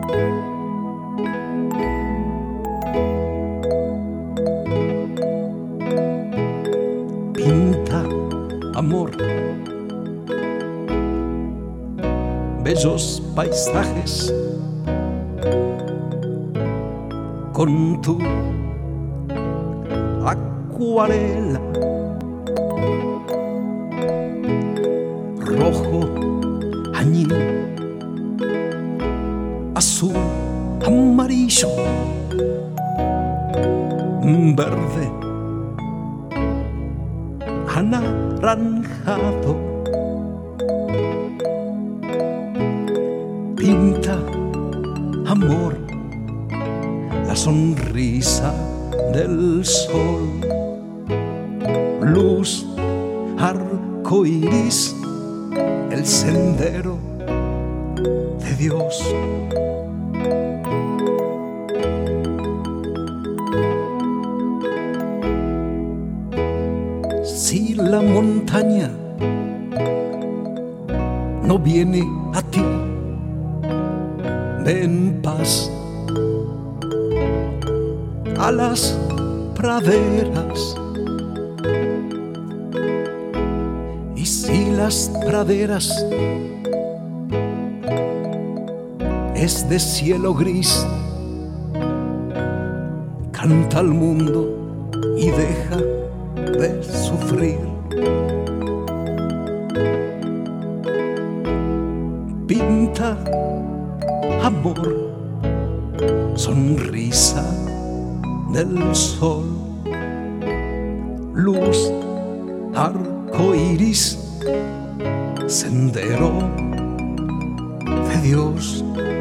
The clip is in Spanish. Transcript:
Pinta, amor, bellos paisajes con tu acuarela. Rojo, añil, azul, amarillo, verde, anaranjado. Pinta, amor, la sonrisa del sol, luz, arco iris, el sendero de Dios. Si la montaña no viene a ti, ve en paz a las praderas. Y si las praderas es de cielo gris, canta al mundo y deja de sufrir. Pinta, amor, sonrisa del sol, luz, arco iris, sendero de Dios.